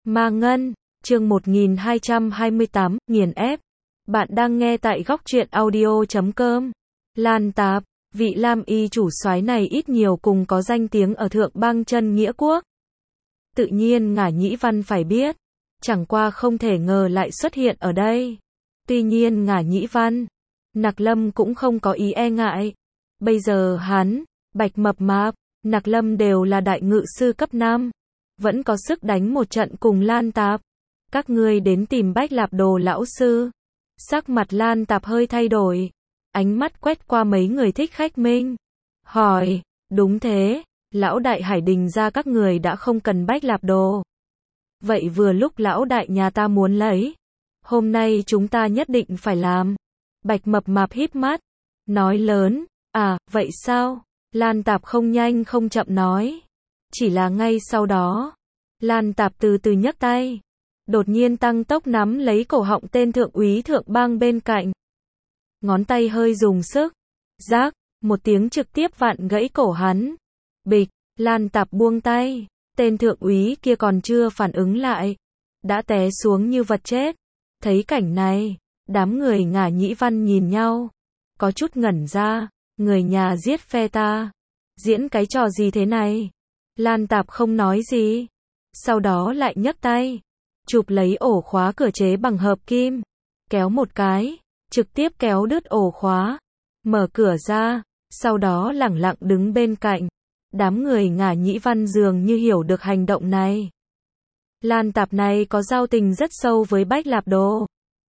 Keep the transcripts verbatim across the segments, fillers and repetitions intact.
Ma Ngân, chương một nghìn hai trăm hai mươi tám, nghiền ép. Bạn đang nghe tại góc truyện audio chấm com. Lan Tạp, vị Lam Y chủ soái này ít nhiều cùng có danh tiếng ở Thượng Bang Chân Nghĩa Quốc. Tự nhiên Ngả Nhĩ Văn phải biết, chẳng qua không thể ngờ lại xuất hiện ở đây. Tuy nhiên Ngả Nhĩ Văn, Nặc Lâm cũng không có ý e ngại. Bây giờ hắn, Bạch Mập Mạp, Nặc Lâm đều là đại ngự sư cấp năm, vẫn có sức đánh một trận cùng Lan Tạp. Các ngươi đến tìm Bách Lạp Đồ lão sư. Sắc mặt Lan Tạp hơi thay đổi, ánh mắt quét qua mấy người Thích Khách Minh, hỏi, đúng thế, lão đại Hải Đình ra các người đã không cần Bách Lạp Đồ. Vậy vừa lúc lão đại nhà ta muốn lấy, hôm nay chúng ta nhất định phải làm. Bạch Mập Mạp híp mắt, nói lớn, à, vậy sao? Lan Tạp không nhanh không chậm nói. Chỉ là ngay sau đó, Lan Tạp từ từ nhấc tay, đột nhiên tăng tốc nắm lấy cổ họng tên thượng úy Thượng Bang bên cạnh. Ngón tay hơi dùng sức, rác, một tiếng trực tiếp vặn gãy cổ hắn. Bịch, Lan Tạp buông tay, tên thượng úy kia còn chưa phản ứng lại, đã té xuống như vật chết. Thấy cảnh này, đám người Ngả Nhĩ Văn nhìn nhau, có chút ngẩn ra, người nhà giết phe ta, diễn cái trò gì thế này? Lan Tạp không nói gì, sau đó lại nhấc tay, chụp lấy ổ khóa cửa chế bằng hợp kim, kéo một cái, trực tiếp kéo đứt ổ khóa, mở cửa ra, sau đó lẳng lặng đứng bên cạnh. Đám người Ngả Nhĩ Văn dường như hiểu được hành động này. Lan Tạp này có giao tình rất sâu với Bách Lạp Đồ.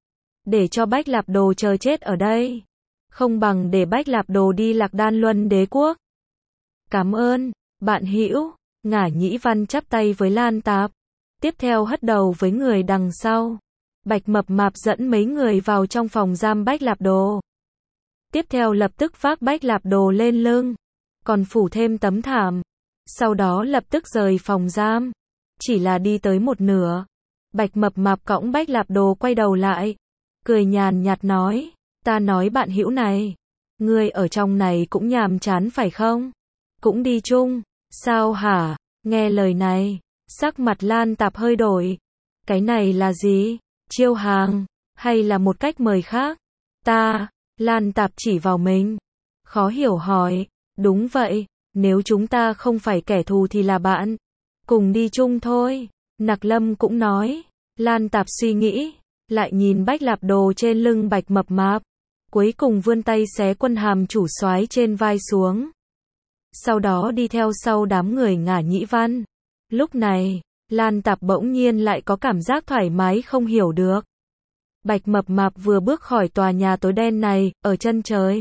Để cho Bách Lạp Đồ chờ chết ở đây, không bằng để Bách Lạp Đồ đi Lạc Đan Luân Đế Quốc. Cảm ơn, bạn hữu. Ngả Nhĩ Văn chắp tay với Lan Tạp, tiếp theo hất đầu với người đằng sau. Bạch Mập Mạp dẫn mấy người vào trong phòng giam Bách Lạp Đồ. Tiếp theo lập tức vác Bách Lạp Đồ lên lưng, còn phủ thêm tấm thảm. Sau đó lập tức rời phòng giam. Chỉ là đi tới một nửa, Bạch Mập Mạp cõng Bách Lạp Đồ quay đầu lại, cười nhàn nhạt nói, ta nói bạn hữu này, ngươi ở trong này cũng nhàm chán phải không? Cũng đi chung, sao hả? Nghe lời này, sắc mặt Lan Tạp hơi đổi. Cái này là gì? Chiêu hàng, hay là một cách mời khác? Ta, Lan Tạp chỉ vào mình, khó hiểu hỏi, đúng vậy, nếu chúng ta không phải kẻ thù thì là bạn, cùng đi chung thôi. Nặc Lâm cũng nói. Lan Tạp suy nghĩ, lại nhìn Bách Lạp Đồ trên lưng Bạch Mập Mạp, cuối cùng vươn tay xé quân hàm chủ soái trên vai xuống. Sau đó đi theo sau đám người Ngả Nhĩ Văn. Lúc này, Lan Tạp bỗng nhiên lại có cảm giác thoải mái không hiểu được. Bạch Mập Mạp vừa bước khỏi tòa nhà tối đen này, ở chân trời,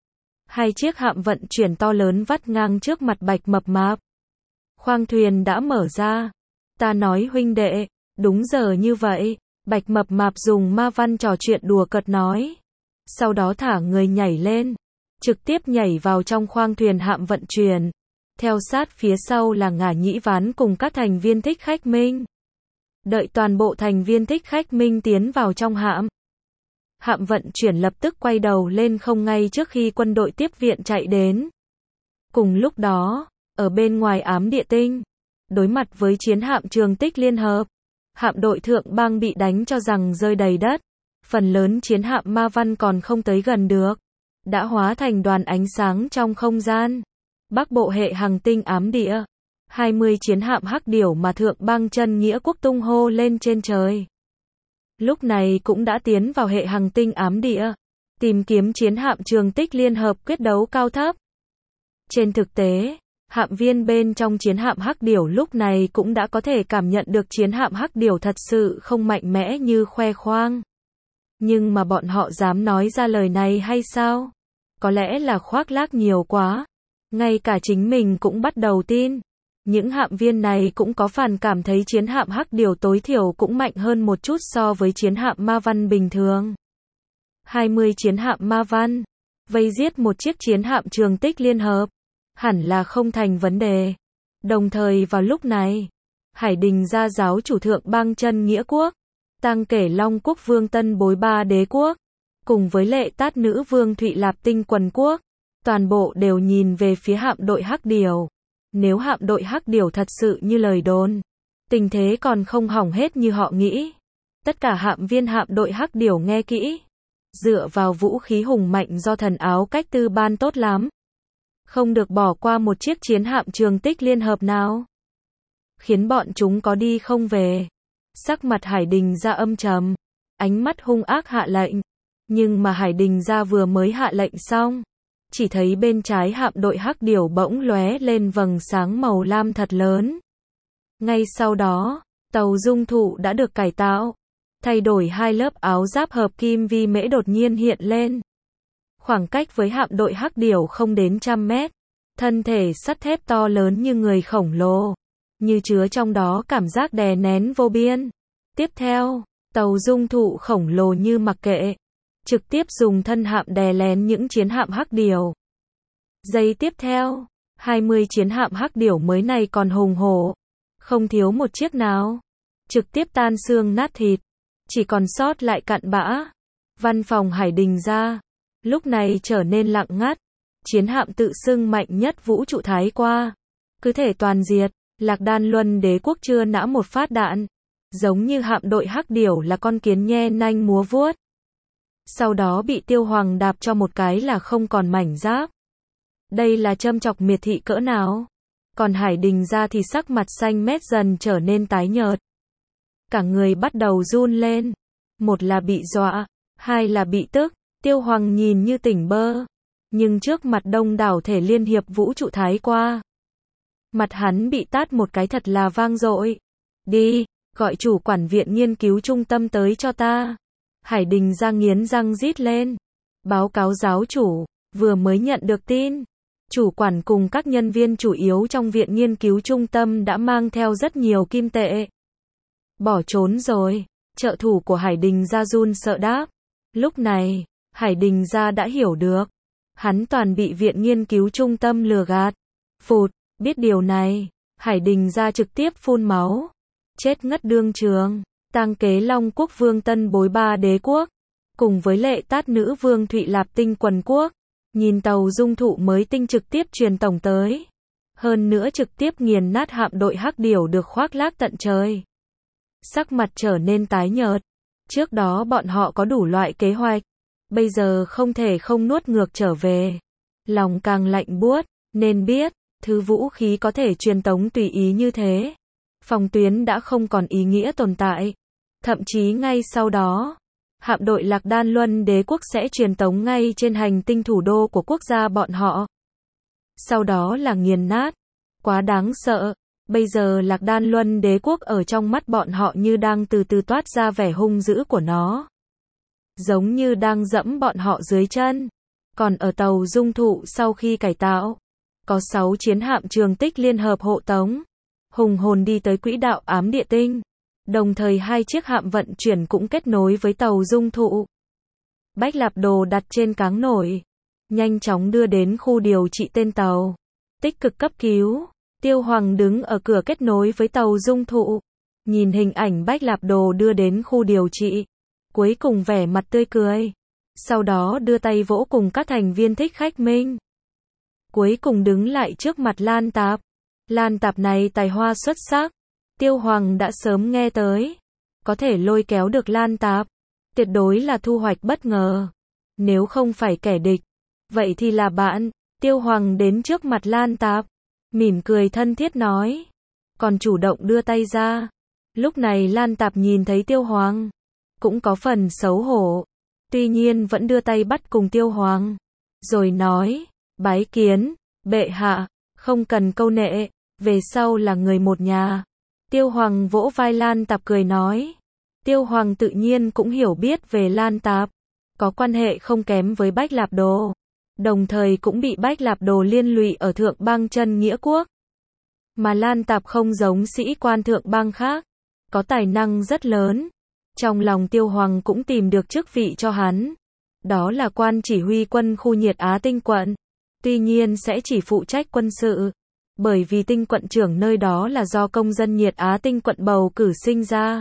hai chiếc hạm vận chuyển to lớn vắt ngang trước mặt Bạch Mập Mạp. Khoang thuyền đã mở ra. Ta nói huynh đệ, đúng giờ như vậy. Bạch Mập Mạp dùng ma văn trò chuyện đùa cợt nói. Sau đó thả người nhảy lên, trực tiếp nhảy vào trong khoang thuyền hạm vận chuyển. Theo sát phía sau là Ngả Nhĩ Văn cùng các thành viên Thích Khách Minh. Đợi toàn bộ thành viên Thích Khách Minh tiến vào trong hạm, hạm vận chuyển lập tức quay đầu lên không ngay trước khi quân đội tiếp viện chạy đến. Cùng lúc đó, ở bên ngoài ám địa tinh, đối mặt với chiến hạm Trường Tích Liên Hợp, hạm đội Thượng Bang bị đánh cho rằng rơi đầy đất. Phần lớn chiến hạm Ma Văn còn không tới gần được, đã hóa thành đoàn ánh sáng trong không gian. Bắc bộ hệ hành tinh ám địa, hai mươi chiến hạm Hắc Điểu mà Thượng Bang Chân Nghĩa Quốc tung hô lên trên trời, lúc này cũng đã tiến vào hệ hành tinh ám địa, tìm kiếm chiến hạm Trường Tích Liên Hợp quyết đấu cao thấp. Trên thực tế, hạm viên bên trong chiến hạm Hắc Điểu lúc này cũng đã có thể cảm nhận được chiến hạm Hắc Điểu thật sự không mạnh mẽ như khoe khoang. Nhưng mà bọn họ dám nói ra lời này hay sao? Có lẽ là khoác lác nhiều quá. Ngay cả chính mình cũng bắt đầu tin. Những hạm viên này cũng có phần cảm thấy chiến hạm Hắc Điểu tối thiểu cũng mạnh hơn một chút so với chiến hạm Ma Văn bình thường. hai mươi chiến hạm Ma Văn vây giết một chiếc chiến hạm Trường Tích Liên Hợp, hẳn là không thành vấn đề. Đồng thời vào lúc này, Hải Đình gia giáo chủ Thượng Bang Chân Nghĩa Quốc, Tăng Kể Long Quốc Vương Tân Bối Ba Đế Quốc, cùng với Lệ Tát Nữ Vương Thụy Lạp Tinh Quần Quốc, toàn bộ đều nhìn về phía hạm đội Hắc Điểu. Nếu hạm đội Hắc Điểu thật sự như lời đồn, Tình thế còn không hỏng hết như họ nghĩ. Tất cả hạm viên hạm đội Hắc Điểu nghe kỹ. Dựa vào vũ khí hùng mạnh do thần áo cách tư ban tốt lắm. Không được bỏ qua một chiếc chiến hạm Trường Tích liên hợp nào. Khiến bọn chúng có đi không về. Sắc mặt Hải Đình Gia âm trầm. Ánh mắt hung ác hạ lệnh. Nhưng mà Hải Đình Gia vừa mới hạ lệnh xong. Chỉ thấy bên trái hạm đội Hắc Điểu bỗng lóe lên vầng sáng màu lam thật lớn. Ngay sau đó, tàu Dung Thụ đã được cải tạo. Thay đổi hai lớp áo giáp hợp kim vi mễ đột nhiên hiện lên. Khoảng cách với hạm đội Hắc Điểu không đến trăm mét. Thân thể sắt thép to lớn như người khổng lồ. Như chứa trong đó cảm giác đè nén vô biên. Tiếp theo, tàu Dung Thụ khổng lồ như mặc kệ. Trực tiếp dùng thân hạm đè lén những chiến hạm Hắc Điểu. Giây tiếp theo, hai mươi chiến hạm Hắc Điểu mới này còn hùng hổ. Không thiếu một chiếc nào. Trực tiếp tan xương nát thịt. Chỉ còn sót lại cặn bã. Văn phòng Hải Đình Gia lúc này trở nên lặng ngắt. Chiến hạm tự xưng mạnh nhất vũ trụ thái qua. Cứ thể toàn diệt. Lạc Đan Luân Đế quốc chưa nã một phát đạn. Giống như hạm đội Hắc Điểu là con kiến nhe nanh múa vuốt. Sau đó bị Tiêu Hoàng đạp cho một cái là không còn mảnh giáp. Đây là châm chọc miệt thị cỡ nào? Còn Hải Đình Gia thì sắc mặt xanh mét dần trở nên tái nhợt. Cả người bắt đầu run lên. Một là bị dọa, hai là bị tức. Tiêu Hoàng nhìn như tỉnh bơ. Nhưng trước mặt đông đảo thể liên hiệp vũ trụ thái qua. Mặt hắn bị tát một cái thật là vang dội. Đi, gọi chủ quản viện nghiên cứu trung tâm tới cho ta. Hải Đình Gia nghiến răng rít lên. Báo cáo giáo chủ, vừa mới nhận được tin. Chủ quản cùng các nhân viên chủ yếu trong viện nghiên cứu trung tâm đã mang theo rất nhiều kim tệ. Bỏ trốn rồi. Trợ thủ của Hải Đình Gia run sợ đáp. Lúc này, Hải Đình Gia đã hiểu được. Hắn toàn bị viện nghiên cứu trung tâm lừa gạt. Phụt, biết điều này, Hải Đình Gia trực tiếp phun máu. Chết ngất đương trường. Tang kế Long Quốc Vương Tân Bối Ba Đế quốc. Cùng với lệ tát nữ Vương Thụy Lạp Tinh Quần Quốc. Nhìn tàu Dung Thụ mới tinh trực tiếp truyền tổng tới. Hơn nữa trực tiếp nghiền nát hạm đội Hắc Điểu được khoác lác tận trời. Sắc mặt trở nên tái nhợt. Trước đó bọn họ có đủ loại kế hoạch. Bây giờ không thể không nuốt ngược trở về. Lòng càng lạnh buốt, nên biết, thứ vũ khí có thể truyền tống tùy ý như thế. Phòng tuyến đã không còn ý nghĩa tồn tại. Thậm chí ngay sau đó, hạm đội Lạc Đan Luân Đế quốc sẽ truyền tống ngay trên hành tinh thủ đô của quốc gia bọn họ. Sau đó là nghiền nát. Quá đáng sợ. Bây giờ Lạc Đan Luân Đế quốc ở trong mắt bọn họ như đang từ từ toát ra vẻ hung dữ của nó. Giống như đang dẫm bọn họ dưới chân. Còn ở tàu Dung Thụ sau khi cải tạo, có sáu chiến hạm Trường Tích liên hợp hộ tống. Hùng hồn đi tới quỹ đạo ám địa tinh. Đồng thời hai chiếc hạm vận chuyển cũng kết nối với tàu Dung Thụ. Bách Lạp Đồ đặt trên cáng nổi. Nhanh chóng đưa đến khu điều trị tên tàu. Tích cực cấp cứu. Tiêu Hoàng đứng ở cửa kết nối với tàu Dung Thụ. Nhìn hình ảnh Bách Lạp Đồ đưa đến khu điều trị. Cuối cùng vẻ mặt tươi cười. Sau đó đưa tay vỗ cùng các thành viên Thích Khách Minh. Cuối cùng đứng lại trước mặt Lan Tạp. Lan Tạp này tài hoa xuất sắc. Tiêu Hoàng đã sớm nghe tới. Có thể lôi kéo được Lan Tạp. Tuyệt đối là thu hoạch bất ngờ. Nếu không phải kẻ địch. Vậy thì là bạn. Tiêu Hoàng đến trước mặt Lan Tạp. Mỉm cười thân thiết nói. Còn chủ động đưa tay ra. Lúc này Lan Tạp nhìn thấy Tiêu Hoàng. Cũng có phần xấu hổ. Tuy nhiên vẫn đưa tay bắt cùng Tiêu Hoàng. Rồi nói. Bái kiến. Bệ hạ. Không cần câu nệ. Về sau là người một nhà. Tiêu Hoàng vỗ vai Lan Tạp cười nói. Tiêu Hoàng tự nhiên cũng hiểu biết về Lan Tạp. Có quan hệ không kém với Bách Lạp Đồ. Đồng thời cũng bị Bách Lạp Đồ liên lụy ở Thượng Bang Chân Nghĩa Quốc. Mà Lan Tạp không giống sĩ quan Thượng Bang khác. Có tài năng rất lớn. Trong lòng Tiêu Hoàng cũng tìm được chức vị cho hắn. Đó là quan chỉ huy quân khu Nhiệt Á Tinh quận. Tuy nhiên sẽ chỉ phụ trách quân sự. Bởi vì tinh quận trưởng nơi đó là do công dân Nhiệt Á Tinh quận bầu cử sinh ra.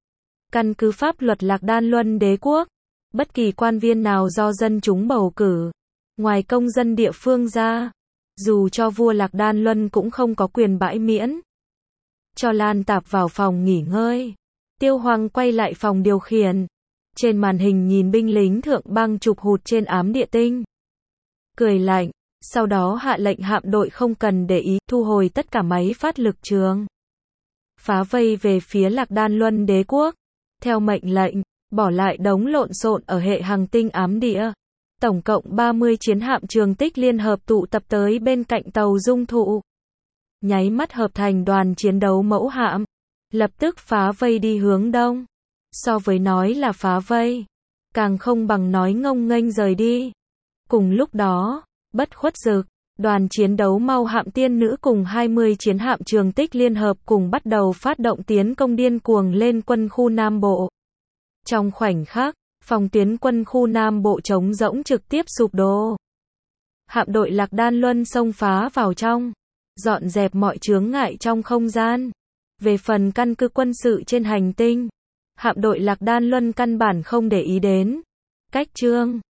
Căn cứ pháp luật Lạc Đan Luân Đế quốc, bất kỳ quan viên nào do dân chúng bầu cử, ngoài công dân địa phương ra, dù cho vua Lạc Đan Luân cũng không có quyền bãi miễn. cho Lan Tạp vào phòng nghỉ ngơi. Tiêu Hoang quay lại phòng điều khiển. Trên màn hình nhìn binh lính thượng băng chụp hụt trên ám địa tinh. Cười lạnh, sau đó hạ lệnh hạm đội không cần để ý, thu hồi tất cả máy phát lực trường. Phá vây về phía Lạc Đan Luân đế quốc. Theo mệnh lệnh, bỏ lại đống lộn xộn ở hệ hành tinh ám địa. Tổng cộng ba mươi chiến hạm trường tích liên hợp tụ tập tới bên cạnh tàu dung thụ. Nháy mắt hợp thành đoàn chiến đấu mẫu hạm. Lập tức phá vây đi hướng đông. So với nói là phá vây, càng không bằng nói ngông nghênh rời đi. Cùng lúc đó, bất khuất dực, đoàn chiến đấu mau hạm tiên nữ cùng hai mươi chiến hạm trường tích liên hợp cùng bắt đầu phát động tiến công điên cuồng lên quân khu Nam Bộ. Trong khoảnh khắc, phòng tuyến quân khu Nam Bộ trống rỗng trực tiếp sụp đổ. Hạm đội Lạc Đan Luân xông phá vào trong, dọn dẹp mọi chướng ngại trong không gian. Về phần căn cứ quân sự trên hành tinh, hạm đội Lạc Đan Luân căn bản không để ý đến. Cách chương